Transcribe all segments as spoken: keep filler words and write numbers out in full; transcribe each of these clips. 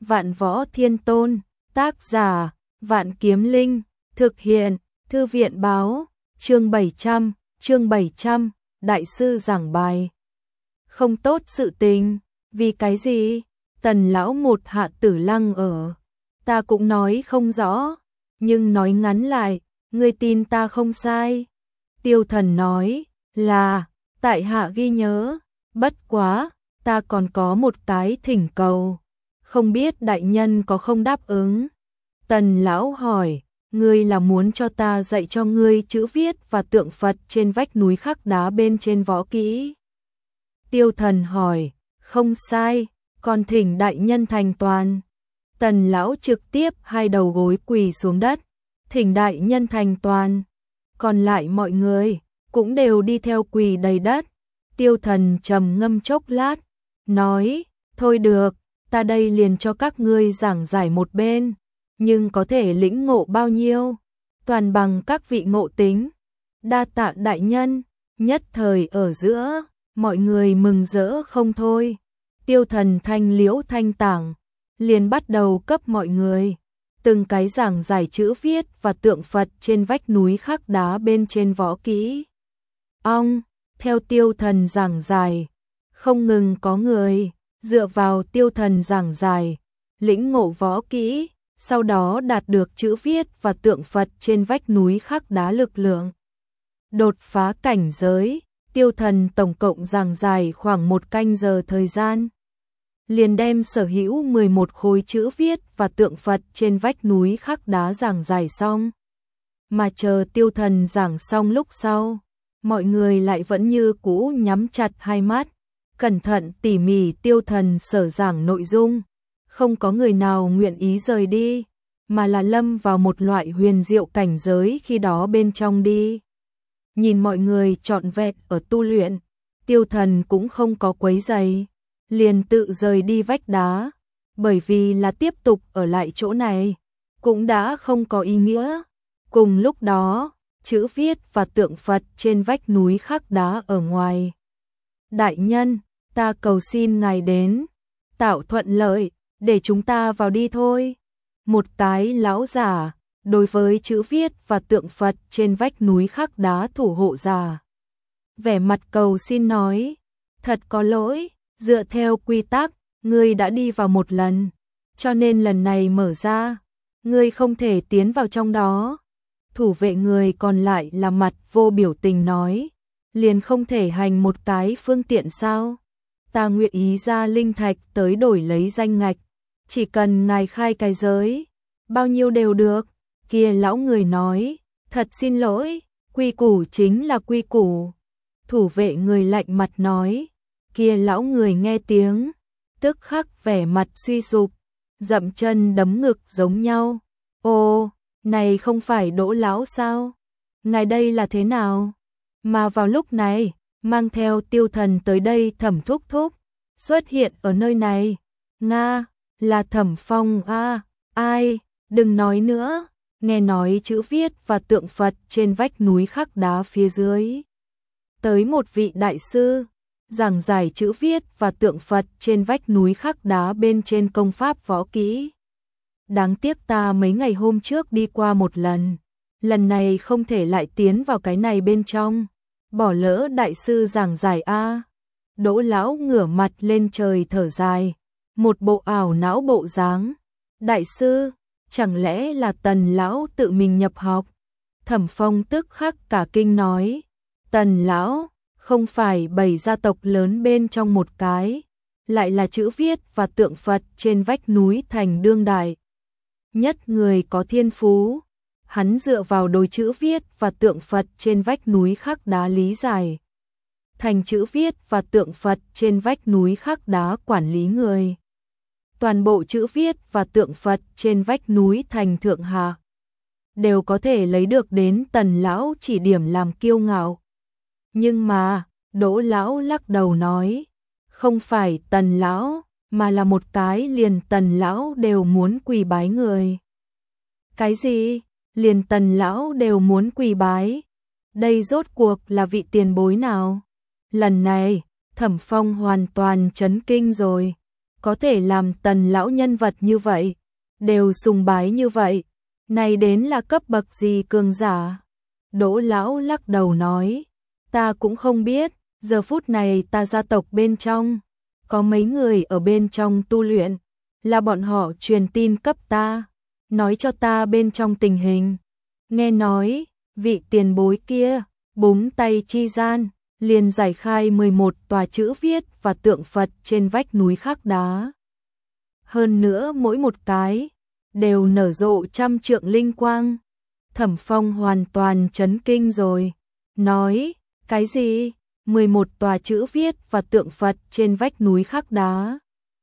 Vạn Võ Thiên Tôn, tác giả, Vạn Kiếm Linh, thực hiện, Thư viện báo, chương bảy trăm, chương bảy trăm, Đại sư giảng bài. Không tốt sự tình, vì cái gì? Tần lão một Hạ Tử Lăng ở. Ta cũng nói không rõ, nhưng nói ngắn lại, ngươi tin ta không sai. Tiêu Thần nói, là, tại hạ ghi nhớ, bất quá, ta còn có một cái thỉnh cầu, không biết đại nhân có không đáp ứng. Tần lão hỏi, ngươi là muốn cho ta dạy cho ngươi chữ viết và tượng Phật trên vách núi khắc đá bên trên võ kỹ? Tiêu Thần hỏi, không sai, còn thỉnh đại nhân thành toàn. Tần lão trực tiếp hai đầu gối quỳ xuống đất, thỉnh đại nhân thành toàn. Còn lại mọi người cũng đều đi theo quỳ đầy đất. Tiêu Thần trầm ngâm chốc lát, nói, thôi được, ta đây liền cho các ngươi giảng giải một bên, nhưng có thể lĩnh ngộ bao nhiêu, toàn bằng các vị ngộ tính. Đa tạ đại nhân. Nhất thời ở giữa, mọi người mừng rỡ không thôi. Tiêu Thần thanh liễu thanh tảng, liền bắt đầu cấp mọi người từng cái giảng giải chữ viết và tượng Phật trên vách núi khắc đá bên trên võ kỹ. Ong, theo Tiêu Thần giảng giải, không ngừng có người dựa vào Tiêu Thần giảng giải, lĩnh ngộ võ kỹ, sau đó đạt được chữ viết và tượng Phật trên vách núi khắc đá lực lượng. Đột phá cảnh giới, Tiêu Thần tổng cộng giảng giải khoảng một canh giờ thời gian, liền đem sở hữu mười một khối chữ viết và tượng Phật trên vách núi khắc đá giảng giải xong. Mà chờ Tiêu Thần giảng xong lúc sau, mọi người lại vẫn như cũ nhắm chặt hai mắt, cẩn thận tỉ mỉ Tiêu Thần sở giảng nội dung, không có người nào nguyện ý rời đi, mà là lâm vào một loại huyền diệu cảnh giới khi đó bên trong đi. Nhìn mọi người trọn vẹn ở tu luyện, Tiêu Thần cũng không có quấy rầy, liền tự rời đi vách đá, bởi vì là tiếp tục ở lại chỗ này cũng đã không có ý nghĩa. Cùng lúc đó, chữ viết và tượng Phật trên vách núi khắc đá ở ngoài. Đại nhân, ta cầu xin ngài đến, tạo thuận lợi, để chúng ta vào đi thôi. Một cái lão giả, đối với chữ viết và tượng Phật trên vách núi khắc đá thủ hộ giả, vẻ mặt cầu xin nói, thật có lỗi, dựa theo quy tắc, ngươi đã đi vào một lần, cho nên lần này mở ra, ngươi không thể tiến vào trong đó. Thủ vệ người còn lại là mặt vô biểu tình nói, liền không thể hành một cái phương tiện sao? Ta nguyện ý ra linh thạch tới đổi lấy danh ngạch, chỉ cần ngài khai cái giới, bao nhiêu đều được. Kia lão người nói, thật xin lỗi, quy củ chính là quy củ. Thủ vệ người lạnh mặt nói, kia lão người nghe tiếng, tức khắc vẻ mặt suy sụp, dậm chân đấm ngực giống nhau. Ô, này không phải Đỗ lão sao? Ngài đây là thế nào? Mà vào lúc này, mang theo Tiêu Thần tới đây Thẩm Thúc Thúc, xuất hiện ở nơi này. Nga, là Thẩm Phong a, à, ai, đừng nói nữa, nghe nói chữ viết và tượng Phật trên vách núi khắc đá phía dưới. Tới một vị đại sư, giảng giải chữ viết và tượng Phật trên vách núi khắc đá bên trên công pháp võ kỹ. Đáng tiếc ta mấy ngày hôm trước đi qua một lần, lần này không thể lại tiến vào cái này bên trong, bỏ lỡ đại sư giảng giải a. Đỗ lão ngửa mặt lên trời thở dài, một bộ ảo não bộ dáng. Đại sư, chẳng lẽ là Tần lão tự mình nhập học? Thẩm Phong tức khắc cả kinh nói, Tần lão, không phải bảy gia tộc lớn bên trong một cái, lại là chữ viết và tượng Phật trên vách núi thành đương đại nhất người có thiên phú. Hắn dựa vào đôi chữ viết và tượng Phật trên vách núi khắc đá lý giải thành chữ viết và tượng Phật trên vách núi khắc đá quản lý người. Toàn bộ chữ viết và tượng Phật trên vách núi thành thượng hạ đều có thể lấy được đến Tần lão chỉ điểm làm kiêu ngạo. Nhưng mà, Đỗ lão lắc đầu nói, không phải Tần lão, mà là một cái liền Tần lão đều muốn quỳ bái người. Cái gì? Liền Tần lão đều muốn quỳ bái? Đây rốt cuộc là vị tiền bối nào? Lần này, Thẩm Phong hoàn toàn chấn kinh rồi. có thể làm Tần lão nhân vật như vậy, đều sùng bái như vậy, này đến là cấp bậc gì cường giả? Đỗ lão lắc đầu nói, ta cũng không biết, giờ phút này ta gia tộc bên trong, có mấy người ở bên trong tu luyện, là bọn họ truyền tin cấp ta, nói cho ta bên trong tình hình. Nghe nói, vị tiền bối kia, búng tay chi gian, liền giải khai mười một tòa chữ viết và tượng Phật trên vách núi khắc đá. Hơn nữa mỗi một cái, đều nở rộ trăm trượng linh quang. Thẩm Phong hoàn toàn chấn kinh rồi, nói, cái gì? mười một tòa chữ viết và tượng Phật trên vách núi khắc đá.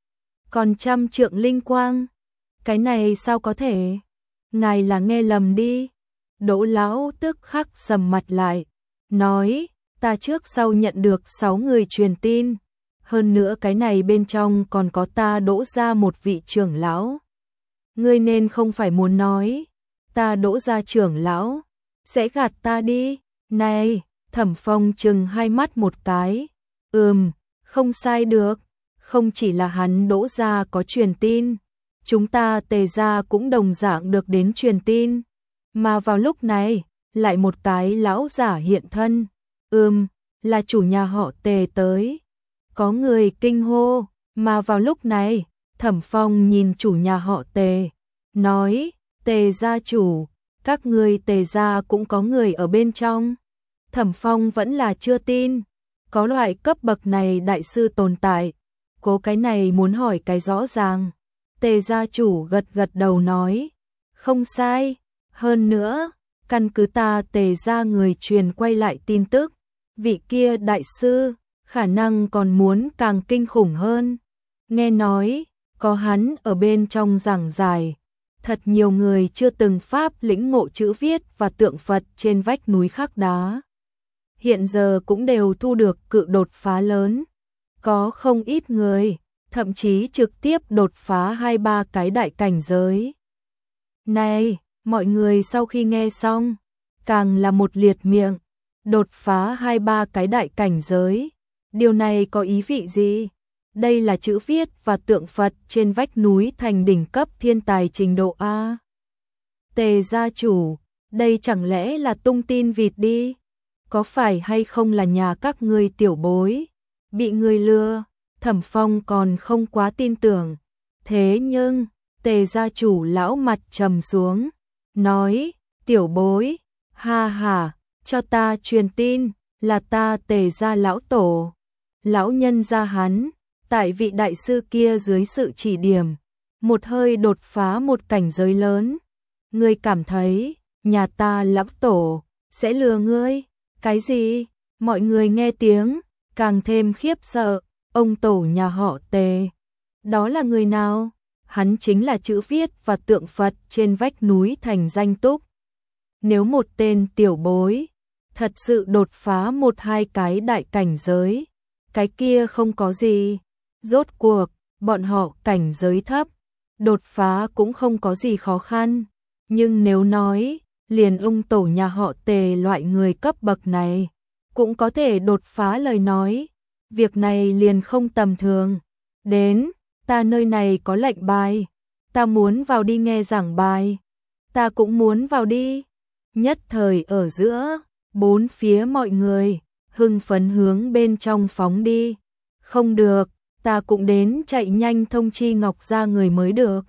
Còn trăm trượng linh quang, cái này sao có thể? Ngài là nghe lầm đi. Đỗ lão tức khắc sầm mặt lại, nói, ta trước sau nhận được sáu người truyền tin, hơn nữa cái này bên trong còn có ta Đỗ gia một vị trưởng lão. Ngươi nên không phải muốn nói, ta Đỗ gia trưởng lão, sẽ gạt ta đi, này, Thẩm Phong chừng hai mắt một cái, ừm, không sai được, không chỉ là hắn Đỗ gia có truyền tin, chúng ta Tề gia cũng đồng dạng được đến truyền tin, mà vào lúc này, lại một cái lão giả hiện thân, ừm, là chủ nhà họ Tề tới. Có người kinh hô, mà vào lúc này, Thẩm Phong nhìn chủ nhà họ Tề, nói, Tề gia chủ, các người Tề gia cũng có người ở bên trong. Thẩm Phong vẫn là chưa tin, có loại cấp bậc này đại sư tồn tại, cố cái này muốn hỏi cái rõ ràng. Tề gia chủ gật gật đầu nói, không sai, hơn nữa, căn cứ ta Tề gia người truyền quay lại tin tức, vị kia đại sư, khả năng còn muốn càng kinh khủng hơn. Nghe nói, có hắn ở bên trong giảng giải, thật nhiều người chưa từng pháp lĩnh ngộ chữ viết và tượng Phật trên vách núi khắc đá. Hiện giờ cũng đều thu được cự đột phá lớn. Có không ít người, thậm chí trực tiếp đột phá hai ba cái đại cảnh giới. Này, mọi người sau khi nghe xong, càng là một liệt miệng, đột phá hai ba cái đại cảnh giới. Điều này có ý vị gì? Đây là chữ viết và tượng Phật trên vách núi thành đỉnh cấp thiên tài trình độ A. Tề gia chủ, đây chẳng lẽ là tung tin vịt đi? Có phải hay không là nhà các ngươi tiểu bối? Bị người lừa, Thẩm Phong còn không quá tin tưởng. Thế nhưng, Tề gia chủ lão mặt trầm xuống, nói, tiểu bối, ha ha, cho ta truyền tin, là ta Tề gia lão tổ. Lão nhân gia hắn, tại vị đại sư kia dưới sự chỉ điểm, một hơi đột phá một cảnh giới lớn. Ngươi cảm thấy, nhà ta lão tổ, sẽ lừa ngươi? Cái gì? Mọi người nghe tiếng, càng thêm khiếp sợ, ông tổ nhà họ Tề. Đó là người nào? Hắn chính là chữ viết và tượng Phật trên vách núi thành danh túc. Nếu một tên tiểu bối, thật sự đột phá một hai cái đại cảnh giới, cái kia không có gì. Rốt cuộc, bọn họ cảnh giới thấp, đột phá cũng không có gì khó khăn. Nhưng nếu nói, liền ông tổ nhà họ Tề loại người cấp bậc này, cũng có thể đột phá lời nói, việc này liền không tầm thường. Đến, ta nơi này có lệnh bài, ta muốn vào đi nghe giảng bài, ta cũng muốn vào đi. Nhất thời ở giữa, bốn phía mọi người, hưng phấn hướng bên trong phóng đi. Không được, ta cũng đến chạy nhanh thông chi Ngọc gia người mới được.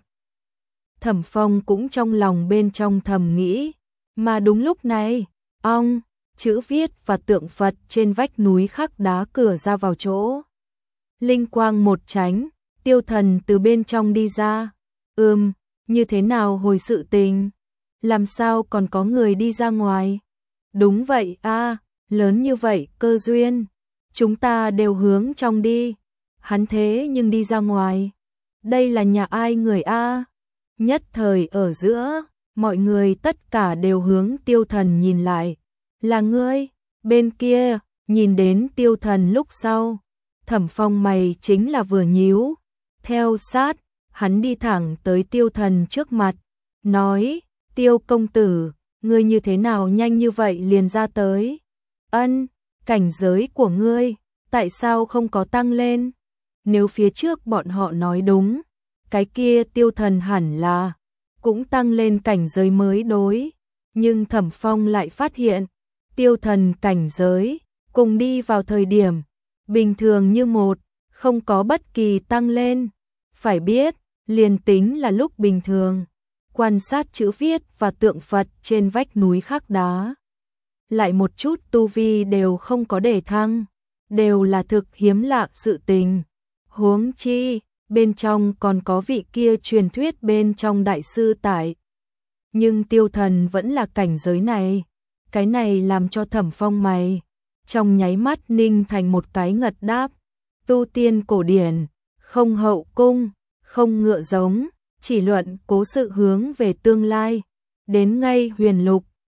Thẩm Phong cũng trong lòng bên trong thầm nghĩ, mà đúng lúc này, ong, chữ viết và tượng Phật trên vách núi khắc đá cửa ra vào chỗ. Linh quang một tránh, Tiêu Thần từ bên trong đi ra. Ừm, như thế nào hồi sự tình? Làm sao còn có người đi ra ngoài? Đúng vậy a, lớn như vậy cơ duyên, chúng ta đều hướng trong đi. Hắn thế nhưng đi ra ngoài. Đây là nhà ai người a? Nhất thời ở giữa, mọi người tất cả đều hướng Tiêu Thần nhìn lại. Là ngươi? Bên kia, nhìn đến Tiêu Thần lúc sau, Thẩm Phong mày chính là vừa nhíu. Theo sát, hắn đi thẳng tới Tiêu Thần trước mặt, nói, Tiêu công tử, ngươi như thế nào nhanh như vậy liền ra tới? Ân, cảnh giới của ngươi, tại sao không có tăng lên? nếu phía trước bọn họ nói đúng, cái kia Tiêu Thần hẳn là cũng tăng lên cảnh giới mới đối, nhưng Thẩm Phong lại phát hiện, Tiêu Thần cảnh giới cùng đi vào thời điểm bình thường như một, không có bất kỳ tăng lên. Phải biết, liền tính là lúc bình thường, quan sát chữ viết và tượng Phật trên vách núi khắc đá, lại một chút tu vi đều không có để thăng, đều là thực hiếm lạ sự tình. Huống chi, bên trong còn có vị kia truyền thuyết bên trong đại sư tại. Nhưng Tiêu Thần vẫn là cảnh giới này, cái này làm cho Thẩm Phong mày trong nháy mắt ninh thành một cái ngật đáp. Tu tiên cổ điển, không hậu cung, không ngựa giống, chỉ luận cố sự hướng về tương lai, đến ngay huyền lục,